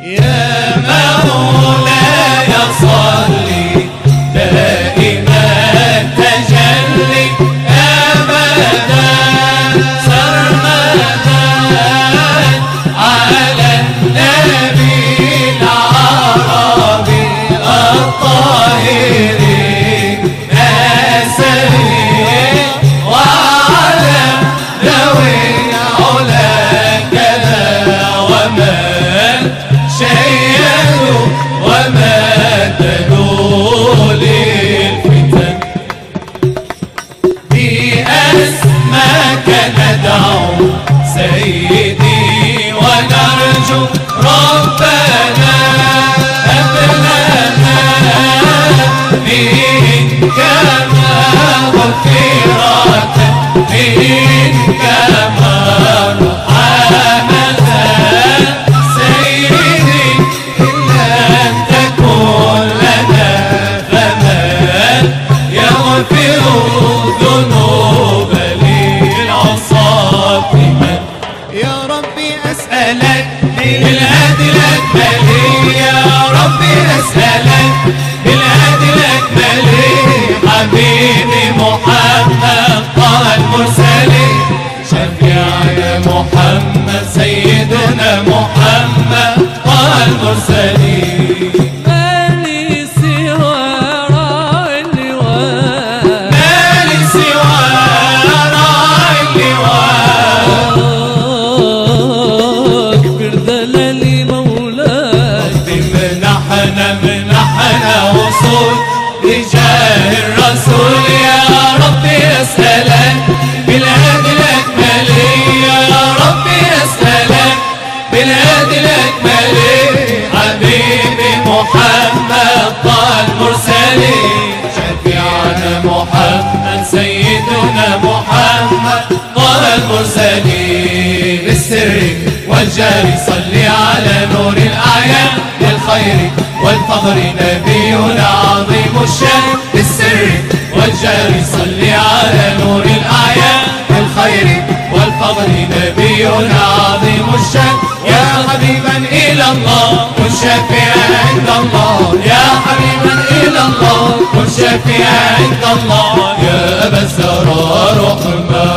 يا مولاي صلي دائما تجلي أبدا سرمدا على النبي العربي الطاهر السري وعلى ذوي العلا كذا ومن شيدوا ومددوا للفتن بأسماك ندعو سيدي ونرجو ربنا هب لنا منك مغفرة منك مرحمة سيدي إن لم تكن لنا فمن يغفر الذنوب للعصاة من يا ربي أسألك بالهدي الأكمل يا ربي أسألك بالهدي الأكمل حبيبي محمد طه المرسلين شفيعنا محمد سيدنا محمد طه المرسلين مالي سوى راعي اللواء مالي سوى راعي اللواء اكبر ذلالي مولاي منحنا وصول لجاه الرسول يا ربي أسألك بالهدي الأكمل يا ربي أسألك بالهدي الأكمل حبيبي محمد طه المرسلين شفيعنا محمد سيدنا محمد طه المرسلين بالسر والجار صلي على نور الأعيان للخير والفخر نبينا عظيم الشان بالسر والجار صلي على نور الأعيان للخير والفخر نبينا عظيم الشان يا حبيبا إلى الله كن شفيعا عند الله يا حبيبا إلى الله كن شفيعا عند الله يا أبا السرى رحمة